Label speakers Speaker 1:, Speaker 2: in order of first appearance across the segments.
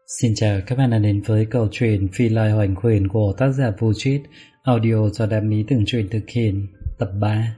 Speaker 1: Xin chào các bạn đã đến với câu chuyện Phi Lai Hoành Quyền của tác giả Vu Trít, audio do Đam Mỹ Từng Truyện thực hiện, tập 3.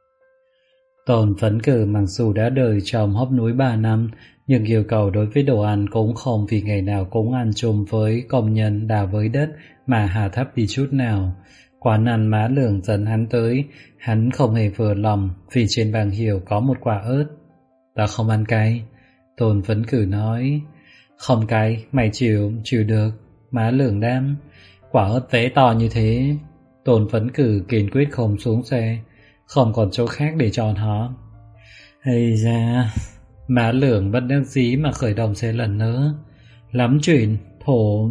Speaker 1: Tôn Phấn Cử mặc dù đã đời trong hốc núi 3 năm, nhưng yêu cầu đối với đồ ăn cũng không vì ngày nào cũng ăn chung với công nhân đào với đất mà hạ thấp đi chút nào. Quán ăn Má Lường dẫn hắn tới, hắn không hề vừa lòng vì trên bảng hiệu có một quả ớt. Ta không ăn cay, Tôn Phấn Cử nói. Không cay, mày chịu được. Má Lường đáp. Quả ớt vẽ to như thế. Tôn Phấn Cử kiên quyết không xuống xe, không còn chỗ khác để chọn họ. Hay da. Má Lường bất đắc dĩ mà khởi động xe lần nữa. Lắm chuyện, thổ.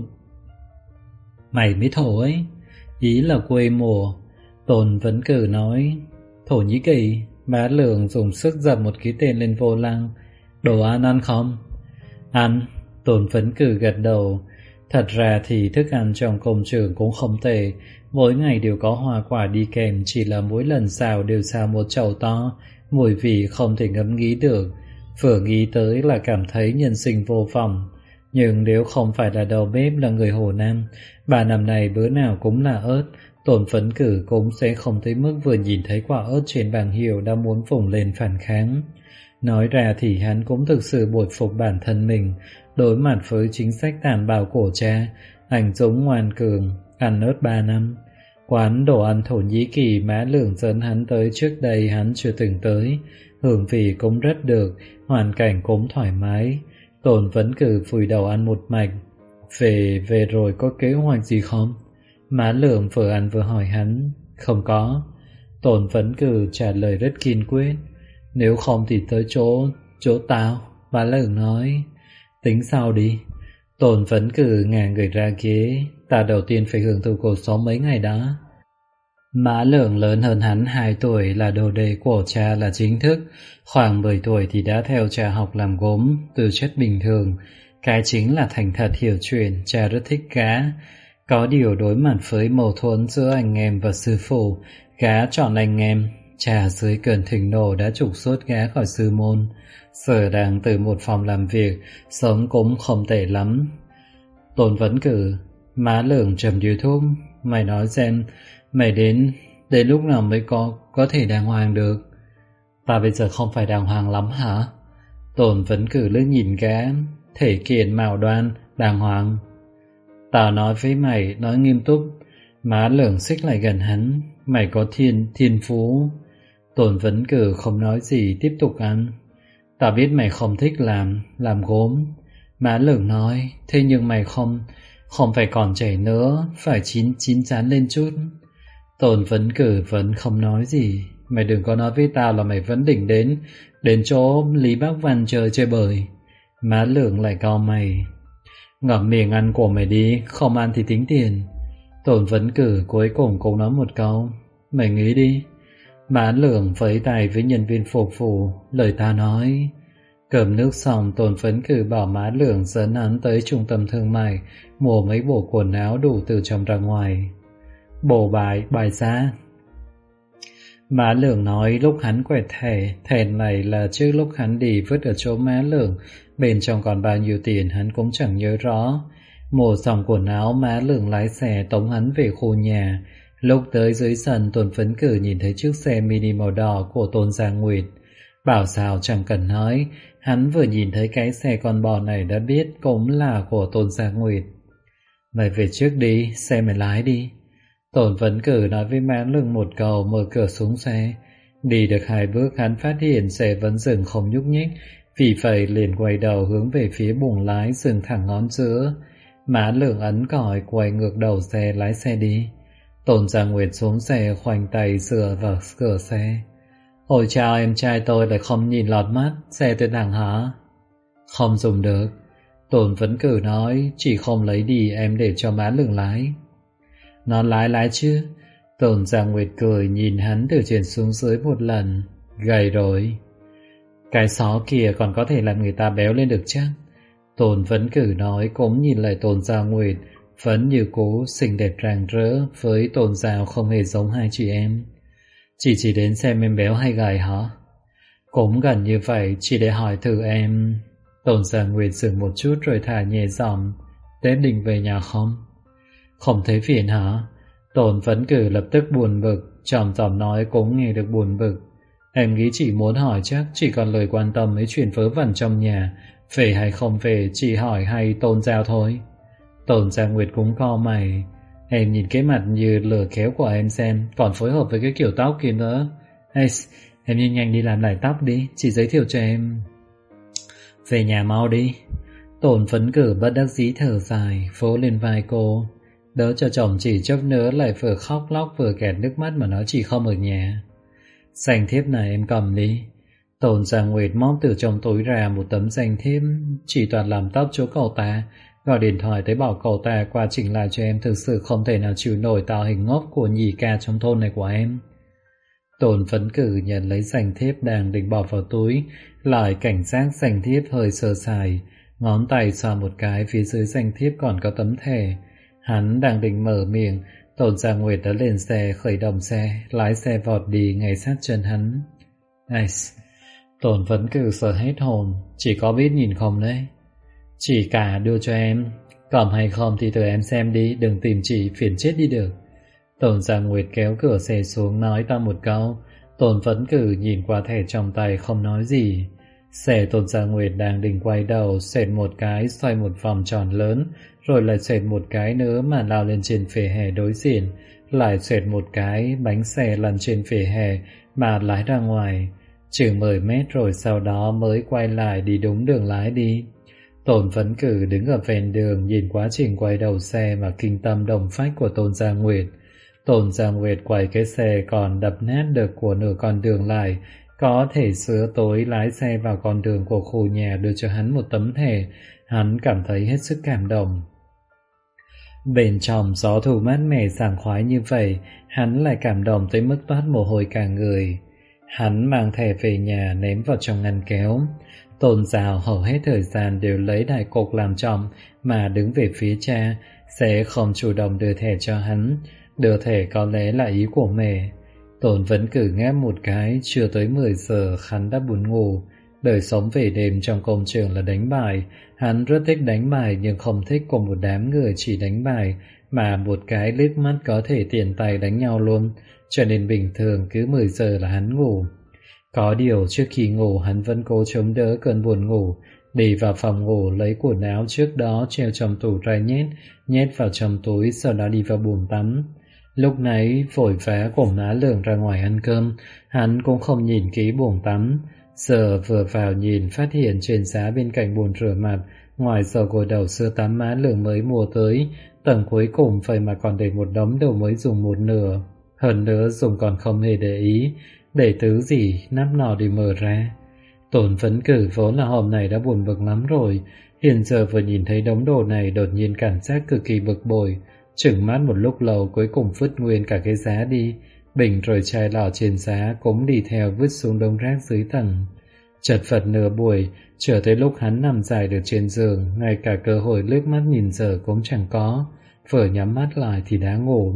Speaker 1: Mày mới thổ ấy. Ý là quê mùa. Tôn Phấn Cử nói. Thổ Nhĩ Kỳ. Má Lường dùng sức dập một ký tên lên vô lăng. Đồ ăn không? Ăn. Tôn Phấn Cử gật đầu. Thật ra thì thức ăn trong công trường cũng không tệ, mỗi ngày đều có hoa quả đi kèm, chỉ là mỗi lần xào đều xào một chậu to, mùi vị không thể ngẫm nghĩ được. Vừa nghĩ tới là cảm thấy nhân sinh vô vọng. Nhưng nếu không phải là đầu bếp là người Hồ Nam, 3 năm này bữa nào cũng là ớt, Tôn Phấn Cử cũng sẽ không tới mức vừa nhìn thấy quả ớt trên bảng hiệu đã muốn vùng lên phản kháng. Nói ra thì hắn cũng thực sự bội phục bản thân mình. Đối mặt với chính sách tàn bạo của cha, anh dũng ngoan cường, ăn ớt 3 năm. Quán đồ ăn Thổ Nhĩ Kỳ Má Lường dẫn hắn tới trước đây hắn chưa từng tới. Hương vị cũng rất được, hoàn cảnh cũng thoải mái. Tôn Phấn Cử vùi đầu ăn một mạch. Về rồi có kế hoạch gì không? Má Lường vừa ăn vừa hỏi hắn. Không có. Tôn Phấn Cử trả lời rất kiên quyết. Nếu không thì tới chỗ tao. Má Lường nói. Tính sau đi. Tôn Phấn Cử ngả người ra ghế. Ta đầu tiên phải hưởng thụ cuộc sống mấy ngày đó. Má Lường lớn hơn hắn 2 tuổi, là đồ đệ của cha là chính thức. Khoảng 10 tuổi thì đã theo cha học làm gốm, tư chất bình thường. Cái chính là thành thật hiểu chuyện, cha rất thích gã. Có điều đối mặt với mâu thuẫn giữa anh em và sư phụ, gã chọn anh em. Cha dưới cơn thịnh nộ đã trục xuất gã khỏi sư môn. Giờ đang từ một phòng làm việc, sống cũng không tệ lắm. Tôn Phấn Cử. Má Lường trầm điếu thuốc. Mày nói xem, mày đến lúc nào mới có thể đàng hoàng được? Ta bây giờ không phải đàng hoàng lắm hả? Tôn Phấn Cử liếc nhìn gã. Thể kiện mạo đoan, đàng hoàng. Tao nói với mày, nói nghiêm túc. Má Lường xích lại gần hắn. Mày có thiên phú. Tôn Phấn Cử không nói gì, tiếp tục ăn. Tao biết mày không thích làm gốm. Má Lường nói. Thế nhưng mày không phải còn trẻ nữa, phải chín chắn lên chút. Tôn Phấn Cử vẫn không nói gì. Mày đừng có nói với tao là mày vẫn định đến chỗ Lý Bác Văn chơi bời. Má Lường lại cau mày. Ngậm miệng ăn của mày đi, không ăn thì tính tiền. Tôn Phấn Cử cuối cùng cũng nói một câu. Mày nghĩ đi. Má Lường vẫy tay với nhân viên phục vụ. Lời ta nói. Cơm nước xong, Tôn Phấn Cử bảo Má Lường dẫn hắn tới trung tâm thương mại, mua mấy bộ quần áo đủ từ trong ra ngoài. Bộ bài giá. Má Lường nói lúc hắn quẹt thẻ này là trước lúc hắn đi vứt ở chỗ Má Lường, bên trong còn bao nhiêu tiền hắn cũng chẳng nhớ rõ. Mua xong quần áo, Má Lường lái xe tống hắn về khu nhà. Lúc tới dưới sân, Tôn Phấn Cử nhìn thấy chiếc xe mini màu đỏ của Tôn Gia Nguyệt. Bảo sao chẳng cần nói, hắn vừa nhìn thấy cái xe con bò này đã biết cũng là của Tôn Gia Nguyệt. Mày về trước đi, xe mày lái đi. Tôn Phấn Cử nói với Má Lường một câu, mở cửa xuống xe. Đi được 2 bước hắn phát hiện xe vẫn dừng không nhúc nhích, vì vậy liền quay đầu hướng về phía buồng lái, dừng thẳng ngón giữa. Má Lường ấn còi, quay ngược đầu xe, lái xe đi. Tôn Gia Nguyệt xuống xe, khoanh tay dựa vào cửa xe. Ôi chào, em trai tôi lại không nhìn lọt mắt, xe tôi thẳng hả? Không dùng được. Tôn Phấn Cử nói. Chỉ không lấy đi, em để cho Má Lường lái. Nó lái chứ. Tôn Gia Nguyệt cười nhìn hắn từ trên xuống dưới một lần. Gầy rồi. Cái xó kia còn có thể làm người ta béo lên được chắc. Tôn Phấn Cử nói, cũng nhìn lại Tôn Gia Nguyệt. Vẫn như cũ, xinh đẹp rạng rỡ. Với Tôn Giao không hề giống hai chị em. Chỉ đến xem em béo hay gầy hả? Cũng gần như vậy, chỉ để hỏi thử em. Tôn Gia Nguyệt dừng một chút rồi thả nhẹ giọng, Tết định về nhà không? Không thấy phiền hả? Tôn Vấn Cử lập tức buồn bực, trong giọng nói cũng nghe được buồn bực. Em nghĩ chị muốn hỏi chắc, chỉ còn lời quan tâm mấy chuyện vớ vẩn trong nhà, về hay không về, chị hỏi hay Tôn Giao thôi. Tôn Gia Nguyệt cũng co mày. Em nhìn cái mặt như lửa kéo của em xem, còn phối hợp với cái kiểu tóc kia nữa. Ê, em nhanh nhanh đi làm lại tóc đi, chị giới thiệu cho em. Về nhà mau đi. Tôn Vấn Cử bất đắc dĩ thở dài, vỗ lên vai cô. Đỡ cho chồng chỉ chốc nữa lại vừa khóc lóc vừa kẹt nước mắt mà nói chị không ở nhà. Danh thiếp này em cầm đi. Tôn Gia Nguyệt móc từ trong túi ra một tấm danh thiếp. Chỉ toàn làm tóc chỗ cậu ta. Gọi điện thoại tới bảo cậu ta qua chỉnh lại cho em, thực sự không thể nào chịu nổi tạo hình ngốc của nhì ca trong thôn này của em. Tôn Vấn Cử nhận lấy danh thiếp đang định bỏ vào túi, lại cảnh giác danh thiếp hơi sơ sài, ngón tay xoa một cái phía dưới danh thiếp còn có tấm thẻ. Hắn đang định mở miệng, Tôn Gia Nguyệt đã lên xe khởi động xe, lái xe vọt đi ngay sát chân hắn. Tôn Vấn Cử sợ hết hồn, chỉ có biết nhìn không đấy. Chỉ cả đưa cho em, cầm hay không thì tự em xem đi, đừng tìm chị phiền chết đi được. Tôn Gia Nguyệt kéo cửa xe xuống nói to một câu. Tôn Vấn Cử nhìn qua thẻ trong tay không nói gì. Xe Tôn Gia Nguyệt đang định quay đầu, xoẹt một cái xoay một vòng tròn lớn, rồi lại xoẹt một cái nữa mà lao lên trên vỉa hè đối diện, lại xoẹt một cái bánh xe lăn trên vỉa hè mà lái ra ngoài. Chừng 10 mét rồi sau đó mới quay lại đi đúng đường lái đi. Tôn Vấn Cử đứng ở ven đường nhìn quá trình quay đầu xe mà kinh tâm động phách của Tôn Gia Nguyệt. Tôn Gia Nguyệt quay cái xe còn đập nát được của nửa con đường lại, có thể sửa tối lái xe vào con đường của khu nhà đưa cho hắn một tấm thẻ. Hắn cảm thấy hết sức cảm động. Bên trong gió thu mát mẻ sảng khoái như vậy, hắn lại cảm động tới mức toát mồ hôi cả người. Hắn mang thẻ về nhà ném vào trong ngăn kéo. Tôn Giao hầu hết thời gian đều lấy đại cục làm trọng mà đứng về phía cha, sẽ không chủ động đưa thẻ cho hắn. Đưa thẻ có lẽ là ý của mẹ. Tôn Vấn Cử ngáp một cái, chưa tới 10 giờ hắn đã buồn ngủ. Đời sống về đêm trong công trường là đánh bài. Hắn rất thích đánh bài nhưng không thích cùng một đám người chỉ đánh bài, mà một cái liếc mắt có thể tiền tay đánh nhau luôn. Cho nên bình thường cứ 10 giờ là hắn ngủ. Có điều trước khi ngủ hắn vẫn cố chống đỡ cơn buồn ngủ, đi vào phòng ngủ lấy quần áo trước đó treo trong tủ ra nhét vào trong túi, sau đó đi vào buồng tắm. Lúc nãy vội vã cùng Á Lương ra ngoài ăn cơm, hắn cũng không nhìn kỹ buồng tắm. Giờ vừa vào nhìn phát hiện trên giá bên cạnh bồn rửa mặt, ngoài dầu gội đầu sữa tắm Á Lương mới mua tới, tầng cuối cùng vậy mà còn để một đống đồ mới dùng một nửa. Hơn nữa dùng còn không hề để ý, để thứ gì nắp nọ đi mở ra. Tôn Vấn Cử vốn là hôm nay đã buồn bực lắm rồi, hiện giờ vừa nhìn thấy đống đồ này đột nhiên cảm giác cực kỳ bực bội. Chừng mắt một lúc lâu cuối cùng vứt nguyên cả cái giá đi, bình rồi chai lọ trên giá cũng đi theo vứt xuống đống rác dưới tầng. Chật vật nửa buổi, chờ tới lúc hắn nằm dài được trên giường, ngay cả cơ hội liếc mắt nhìn giờ cũng chẳng có, vừa nhắm mắt lại thì đã ngủ.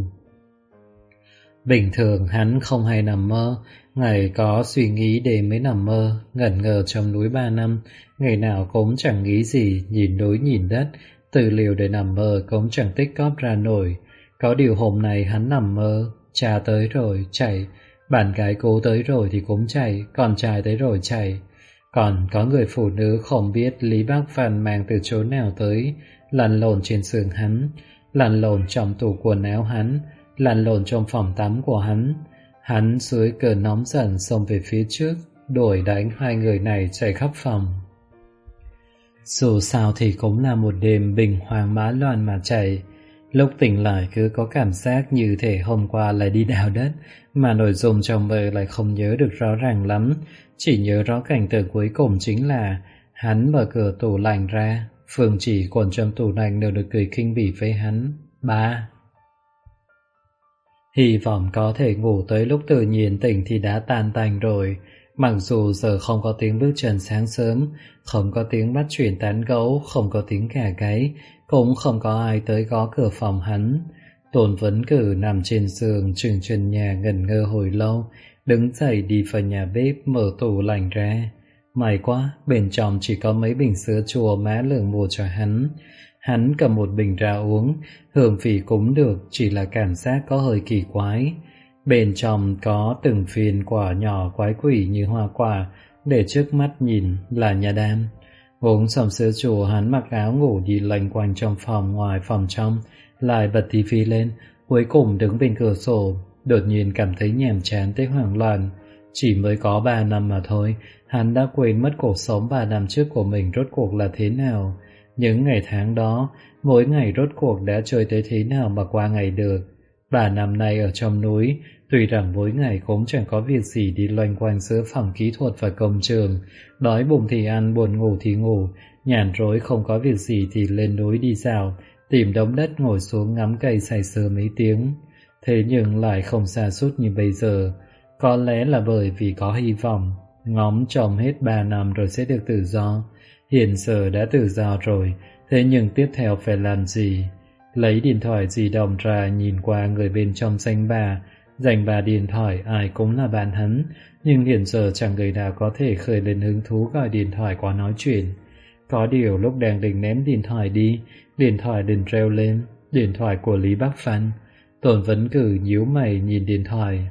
Speaker 1: Bình thường hắn không hay nằm mơ, ngày có suy nghĩ đêm mới nằm mơ, ngẩn ngơ trong núi 3 năm, ngày nào cũng chẳng nghĩ gì, nhìn núi nhìn đất, tư liệu để nằm mơ cũng chẳng tích cóp ra nổi. Có điều hôm nay hắn nằm mơ, cha tới rồi chạy, bạn gái cô tới rồi thì cũng chạy, con trai tới rồi chạy. Còn có người phụ nữ không biết Lý Bác Phan mang từ chỗ nào tới, lăn lộn trên giường hắn, lăn lộn trong tủ quần áo hắn, lăn lộn trong phòng tắm của hắn. Hắn dưới cơn nóng giận xông về phía trước, đuổi đánh hai người này chạy khắp phòng. Dù sao thì cũng là một đêm bình hoàng mã loạn mà chạy. Lúc tỉnh lại cứ có cảm giác như thể hôm qua lại đi đào đất, mà nội dung trong mơ lại không nhớ được rõ ràng lắm. Chỉ nhớ rõ cảnh tượng cuối cùng chính là hắn mở cửa tủ lạnh ra, Phương Chỉ còn trong tủ lạnh đều được cười khinh bỉ với hắn. Ba. Hy vọng có thể ngủ tới lúc tự nhiên tỉnh thì đã tan tành rồi. Mặc dù giờ không có tiếng bước chân sáng sớm, không có tiếng bắt chuyện tán gẫu, không có tiếng gà gáy, cũng không có ai tới gõ cửa phòng hắn. Tôn Vấn Cử nằm trên giường chừng chân nhà ngẩn ngơ hồi lâu, đứng dậy đi vào nhà bếp mở tủ lạnh ra. May quá, bên trong chỉ có mấy bình sữa chua má Lường mua cho hắn. Hắn cầm một bình ra uống, hương vị cũng được, chỉ là cảm giác có hơi kỳ quái. Bên trong có từng phiên quả nhỏ quái quỷ như hoa quả, để trước mắt nhìn là nhà đam. Uống xong sữa chua, hắn mặc áo ngủ đi loanh quanh trong phòng ngoài phòng trong, lại bật tivi lên, cuối cùng đứng bên cửa sổ, đột nhiên cảm thấy nhàm chán tới hoảng loạn. Chỉ mới có 3 năm mà thôi, hắn đã quên mất cuộc sống 3 năm trước của mình rốt cuộc là thế nào. Những ngày tháng đó, mỗi ngày rốt cuộc đã trôi tới thế nào mà qua ngày được. 3 năm nay ở trong núi, tuy rằng mỗi ngày cũng chẳng có việc gì đi loanh quanh giữa phòng kỹ thuật và công trường, đói bụng thì ăn, buồn ngủ thì ngủ, nhàn rỗi không có việc gì thì lên núi đi dạo, tìm đống đất ngồi xuống ngắm cây say sưa mấy tiếng. Thế nhưng lại không sa sút như bây giờ. Có lẽ là bởi vì có hy vọng, ngóng trông hết 3 năm rồi sẽ được tự do. Hiện giờ đã tự do rồi, thế nhưng tiếp theo phải làm gì? Lấy điện thoại di động ra nhìn qua người bên trong danh bạ điện thoại ai cũng là bạn hắn, nhưng hiện giờ chẳng người nào có thể khởi lên hứng thú gọi điện thoại qua nói chuyện. Có điều lúc đang định ném điện thoại đi, điện thoại định reo lên, điện thoại của Lý Bắc Phan. Tồn vẫn cứ nhíu mày nhìn điện thoại.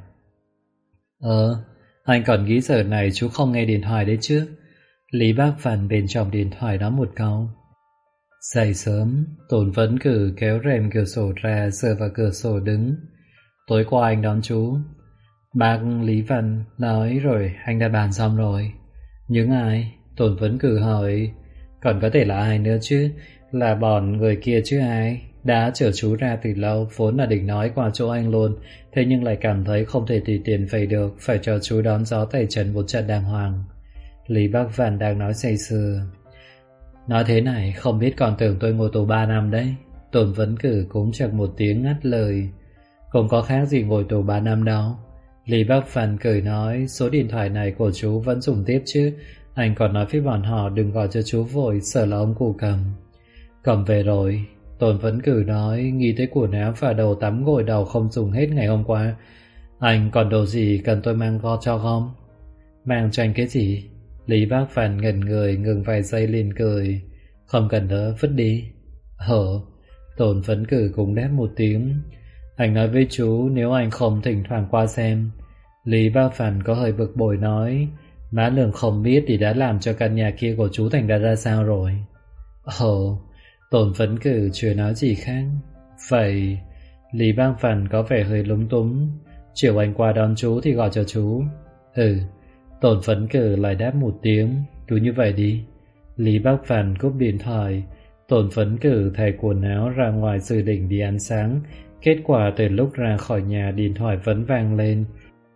Speaker 1: Anh còn nghĩ giờ này chú không nghe điện thoại đấy chứ? Lý Bác Phan bên trong điện thoại đó một câu. Dậy sớm, Tồn vẫn cứ kéo rèm cửa sổ ra, dựa vào cửa sổ đứng. Tối qua anh đón chú. Bác Lý Văn nói rồi, anh đã bàn xong rồi. Những ai? Tồn vẫn cứ hỏi. Còn có thể là ai nữa chứ? Là bọn người kia chứ ai? Đã chở chú ra từ lâu, vốn là định nói qua chỗ anh luôn, thế nhưng lại cảm thấy không thể tùy tiện về được, phải cho chú đón gió tẩy trần một trận đàng hoàng. Lý Bắc Văn đang nói say sưa. Nói thế này, không biết còn tưởng tôi ngồi tù 3 năm đấy. Tồn vẫn cử cũng chẳng một tiếng ngắt lời. Không có khác gì ngồi tù 3 năm đâu. Lý Bắc Văn cười nói, số điện thoại này của chú vẫn dùng tiếp chứ. Anh còn nói với bọn họ đừng gọi cho chú vội, sợ là ông cụ cầm. Cầm về rồi. Tồn vẫn cử nói, nghĩ tới quần áo và đầu tắm gội đầu không dùng hết ngày hôm qua. Anh còn đồ gì cần tôi mang cho không? Mang cho anh cái gì? Lý Bác Phản ngẩn người, ngừng vài giây liền cười. Không cần nữa, vứt đi. Tồn vẫn cử cũng đáp một tiếng. Anh nói với chú nếu anh không thỉnh thoảng qua xem. Lý Bác Phản có hơi bực bội nói, má Lường không biết thì đã làm cho căn nhà kia của chú thành ra sao rồi. Tồn vẫn cử chưa nói gì khác. Vậy Lý Bang Phản có vẻ hơi lúng túng. Chiều anh qua đón chú thì gọi cho chú. Tồn vẫn cử lại đáp một tiếng. Cứ như vậy đi. Lý Bác Phản cúp điện thoại. Tồn vẫn cử thay quần áo ra ngoài dự định đi ăn sáng. Kết quả từ lúc ra khỏi nhà điện thoại vẫn vang lên.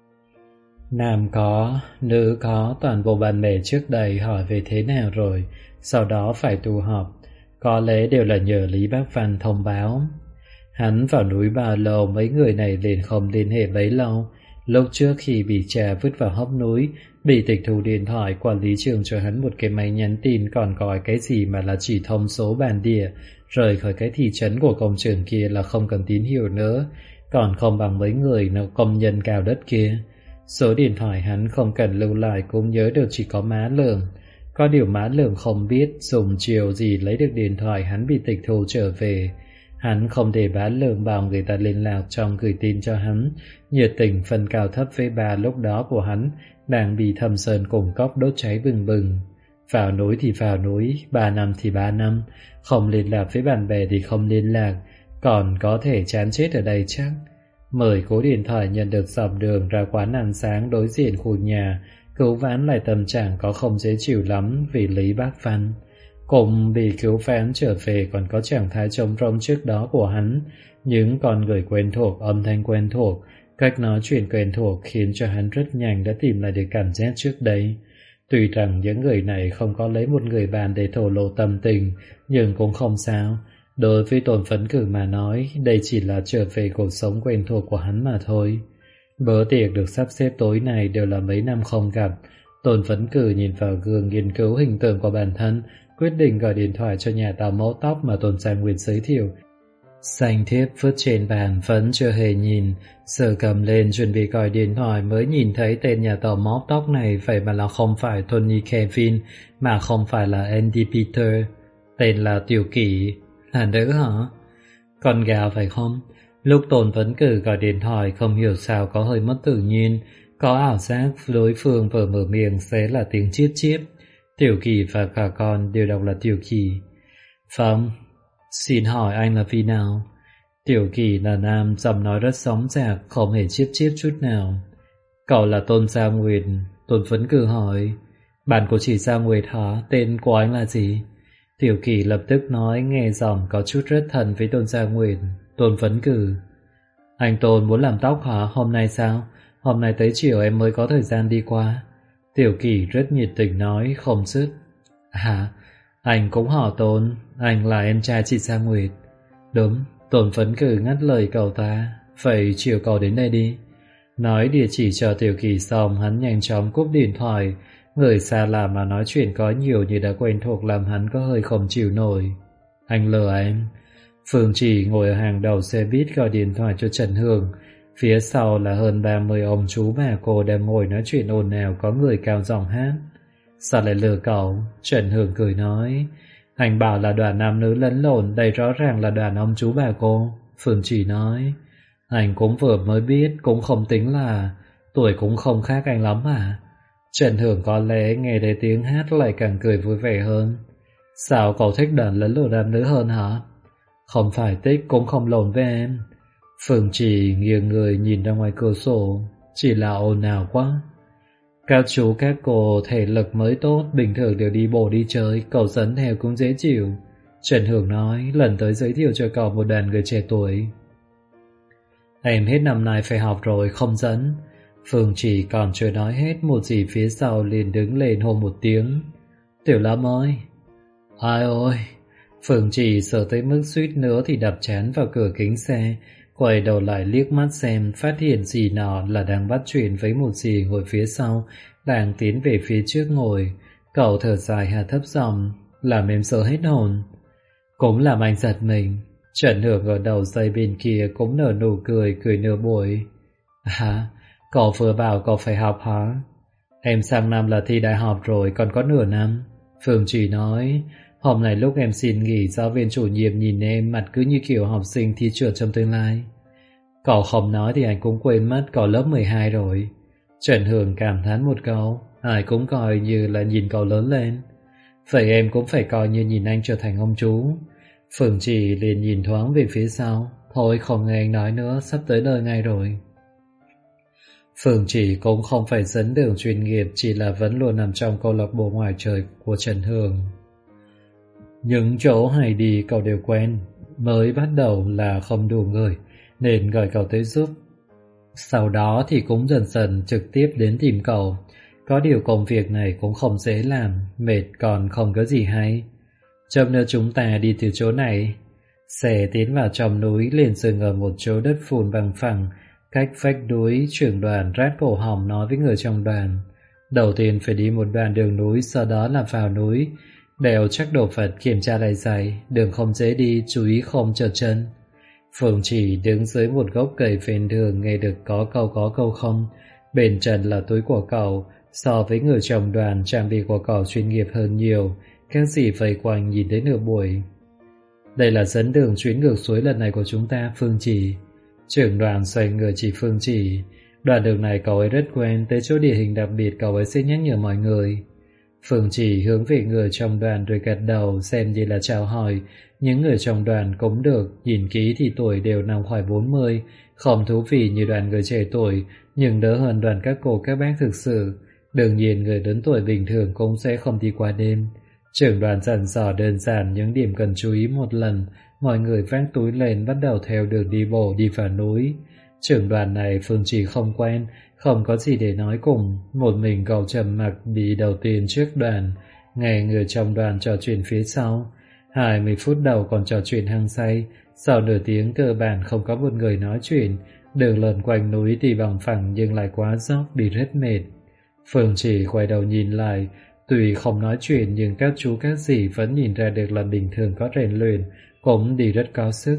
Speaker 1: Nam có, nữ có, toàn bộ bạn bè trước đây hỏi về thế nào rồi, sau đó phải tụ họp. Có lẽ đều là nhờ Lý Bác Văn thông báo. Hắn vào núi bao lâu mấy người này liền không liên hệ bấy lâu. Lúc trước khi bị cha vứt vào hốc núi, bị tịch thu điện thoại, quản lý trường cho hắn một cái máy nhắn tin còn gọi cái gì mà là chỉ thông số bản địa, rời khỏi cái thị trấn của công trường kia là không cần tín hiệu nữa, còn không bằng mấy người nó công nhân cào đất kia. Số điện thoại hắn không cần lưu lại cũng nhớ được chỉ có má Lường. Có điều má Lường không biết dùng chiều gì lấy được điện thoại hắn bị tịch thu trở về. Hắn không để bá Lường bảo người ta liên lạc trong gửi tin cho hắn, nhiệt tình phân cao thấp với bà lúc đó của hắn đang bị Thâm Sơn cùng cốc đốt cháy bừng bừng. Vào núi thì vào núi, 3 năm thì 3 năm, không liên lạc với bạn bè thì không liên lạc, còn có thể chán chết ở đây chắc. Mời cố điện thoại nhận được dọc đường ra quán ăn sáng đối diện khu nhà, cứu vãn lại tâm trạng có không dễ chịu lắm vì Lý Bác Văn. Cùng bị cứu vãn trở về còn có trạng thái trống rỗng trước đó của hắn, những con người quen thuộc, âm thanh quen thuộc, cách nói chuyện quen thuộc khiến cho hắn rất nhanh đã tìm lại được cảm giác trước đây. Tuy rằng những người này không có lấy một người bạn để thổ lộ tâm tình, nhưng cũng không sao. Đối với Tồn Phấn Cử mà nói, đây chỉ là trở về cuộc sống quen thuộc của hắn mà thôi. Bữa tiệc được sắp xếp tối này đều là mấy năm không gặp. Tồn Phấn Cử nhìn vào gương nghiên cứu hình tượng của bản thân, quyết định gọi điện thoại cho nhà tạo mẫu tóc mà Tôn Gia Nguyệt giới thiệu. Danh thiếp vứt trên bàn vẫn chưa hề nhìn, giờ cầm lên chuẩn bị gọi điện thoại mới nhìn thấy tên nhà tàu móp tóc này, vậy mà là không phải Tony Kevin, mà không phải là Andy Peter. Tên là Tiểu Kỷ. Là nữ hả? Con gà phải không? Lúc Tôn Vấn Cử gọi điện thoại không hiểu sao có hơi mất tự nhiên, có ảo giác đối phương vừa mở miệng sẽ là tiếng chiết chiếp. Tiểu Kỳ và cả con đều đọc là Tiểu Kỳ. Vâng, xin hỏi anh là vì nào? Tiểu Kỳ là nam, giọng nói rất sóng dạc, không hề chiếp chiếp chút nào. Cậu là Tôn Gia Nguyệt. Tôn Vấn Cử hỏi. Bạn của chị Gia Nguyệt hả? Tên của anh là gì? Tiểu Kỳ lập tức nói, nghe giọng có chút rất thân với Tôn Gia Nguyệt. Tôn Vấn Cử. Anh Tôn muốn làm tóc hả? Hôm nay sao? Hôm nay tới chiều em mới có thời gian đi qua. Tiểu Kỳ rất nhiệt tình nói, không dứt. À, anh cũng hỏi Tôn, anh là em trai chị Gia Nguyệt. Đúng. Tôn Vấn Cử ngắt lời cậu ta. Vậy chiều cậu đến đây đi. Nói địa chỉ cho Tiểu Kỳ xong, hắn nhanh chóng cúp điện thoại. Người xa lạ mà nói chuyện có nhiều như đã quen thuộc làm hắn có hơi không chịu nổi. Anh lừa em. Phương Chỉ ngồi ở hàng đầu xe buýt gọi điện thoại cho Trần Hương. Phía sau là hơn 30 ông chú bà cô đang ngồi nói chuyện ồn ào, có người cao giọng hát. Sao lại lừa cậu? Trần Hương cười nói. Anh bảo là đoàn nam nữ lẫn lộn, đây rõ ràng là đoàn ông chú bà cô. Phương Chỉ nói. Anh cũng vừa mới biết, cũng không tính là tuổi cũng không khác anh lắm à. Trần Hương có lẽ nghe thấy tiếng hát lại càng cười vui vẻ hơn. Sao cậu thích đoàn lẫn lộn nam nữ hơn hả? Không phải thích, cũng không lộn với em. Phương Chỉ nghiêng người nhìn ra ngoài cửa sổ. Chỉ là ồn ào quá. Các chú các cô thể lực mới tốt, bình thường đều đi bộ đi chơi, cậu dẫn theo cũng dễ chịu. Trần Hương nói, lần tới giới thiệu cho cậu một đoàn người trẻ tuổi. Em hết năm nay phải học rồi, không dẫn. Phương Chỉ còn chưa nói hết, một dì phía sau liền đứng lên hô một tiếng. Tiểu Lâm ơi! Ai ơi! Phương Chỉ sợ tới mức suýt nữa thì đập chán vào cửa kính xe, quay đầu lại liếc mắt xem, phát hiện dì nọ là đang bắt chuyện với một dì ngồi phía sau, đang tiến về phía trước ngồi. Cậu thở dài hạ thấp giọng, làm em sợ hết hồn. Cũng làm anh giật mình. Trần Hưởng ở đầu dây bên kia cũng nở nụ cười, cười nửa buổi. Hả? Cậu vừa bảo cậu phải học hả? Em sang năm là thi đại học rồi, còn có nửa năm. Phương Chỉ nói. Hôm nay lúc em xin nghỉ, giáo viên chủ nhiệm nhìn em mặt cứ như kiểu học sinh thi trượt trong tương lai. Cậu không nói thì anh cũng quên mất cậu lớp 12 rồi. Trần Hưởng cảm thán một câu. Ai cũng coi như là nhìn cậu lớn lên. Vậy em cũng phải coi như nhìn anh trở thành ông chú. Phương Chỉ liền nhìn thoáng về phía sau. Thôi không nghe anh nói nữa, sắp tới nơi ngay rồi. Phương Chỉ cũng không phải dẫn đường chuyên nghiệp, chỉ là vẫn luôn nằm trong câu lạc bộ ngoài trời của Trần Hưởng. Những chỗ hay đi cậu đều quen. Mới bắt đầu là không đủ người nên gọi cậu tới giúp. Sau đó thì cũng dần dần trực tiếp đến tìm cậu. Có điều công việc này cũng không dễ làm, mệt còn không có gì hay. Chậm nữa chúng ta đi từ chỗ này. Xe tiến vào trong núi, liền dừng ở một chỗ đất phùn bằng phẳng, cách vách núi. Trưởng đoàn rát cổ họng nói với người trong đoàn. Đầu tiên phải đi một đoạn đường núi, sau đó là vào núi. Đèo chắc đồ vật, kiểm tra lại giày, đường không dễ đi, chú ý không trượt chân. Phương Chỉ đứng dưới một gốc cây ven đường, nghe được có câu không. Bên chân là túi của cậu. So với người trong đoàn, trang bị của cậu chuyên nghiệp hơn nhiều. Các dì vây quanh nhìn đến nửa buổi. Đây là dẫn đường chuyến ngược suối lần này của chúng ta, Phương Chỉ. Trưởng đoàn xoay người chỉ Phương Chỉ. Đoạn đường này cậu ấy rất quen, tới chỗ địa hình đặc biệt cậu ấy sẽ nhắc nhở mọi người. Phương Chỉ hướng về người trong đoàn rồi gật đầu, xem như là chào hỏi. Những người trong đoàn cũng được, nhìn kỹ thì tuổi đều nằm khỏi 40, không thú vị như đoàn người trẻ tuổi, nhưng đỡ hơn đoàn các cô các bác thực sự. Đương nhiên người lớn tuổi bình thường cũng sẽ không đi qua đêm. Trưởng đoàn dặn dò đơn giản những điểm cần chú ý một lần, mọi người vác túi lên bắt đầu theo đường đi bộ đi vào núi. Trưởng đoàn này Phương Chỉ không quen, không có gì để nói cùng, một mình cậu trầm mặc đi đầu tiên trước đoàn, nghe người trong đoàn trò chuyện phía sau. 20 phút đầu còn trò chuyện hăng say, sau nửa tiếng cơ bản không có một người nói chuyện. Đường lượn quanh núi thì bằng phẳng nhưng lại quá dốc, đi rất mệt. Phương Chỉ quay đầu nhìn lại, tuy không nói chuyện nhưng các chú các dì vẫn nhìn ra được là bình thường có rèn luyện, cũng đi rất có sức.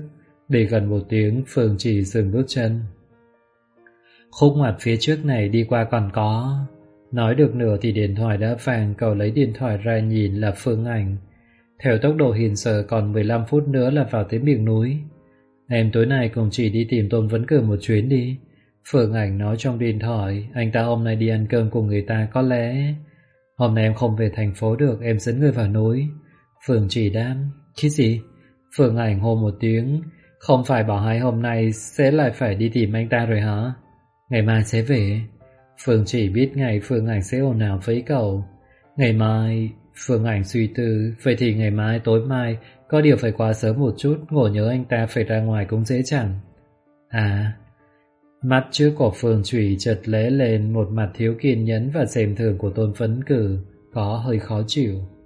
Speaker 1: Đi gần 1 tiếng, Phương Chỉ dừng bước chân. Khúc ngoặt phía trước này đi qua còn có. Nói được nửa thì điện thoại đã vang, cậu lấy điện thoại ra nhìn là Phương Ảnh. Theo tốc độ hiện giờ còn 15 phút nữa là vào tới miệng núi. Em tối nay cùng chị đi tìm Tôn Vấn Cử một chuyến đi. Phương Ảnh nói trong điện thoại, anh ta hôm nay đi ăn cơm cùng người ta có lẽ. Hôm nay em không về thành phố được, em dẫn người vào núi. Phương Chỉ đáp, chứ gì? Phương Ảnh hô một tiếng, không phải bảo hai hôm nay sẽ lại phải đi tìm anh ta rồi hả? Ngày mai sẽ về. Phương Chỉ biết ngày Phương Ảnh sẽ ồn ào với cậu. Ngày mai... Phương Ảnh suy tư, vậy thì ngày mai tối mai có điều phải qua sớm một chút, ngộ nhớ anh ta phải ra ngoài cũng dễ chẳng. À, mắt trước của Phương Chỉ chợt lóe lên một mặt thiếu kiên nhẫn và xem thường của Tôn Vấn Cử, có hơi khó chịu.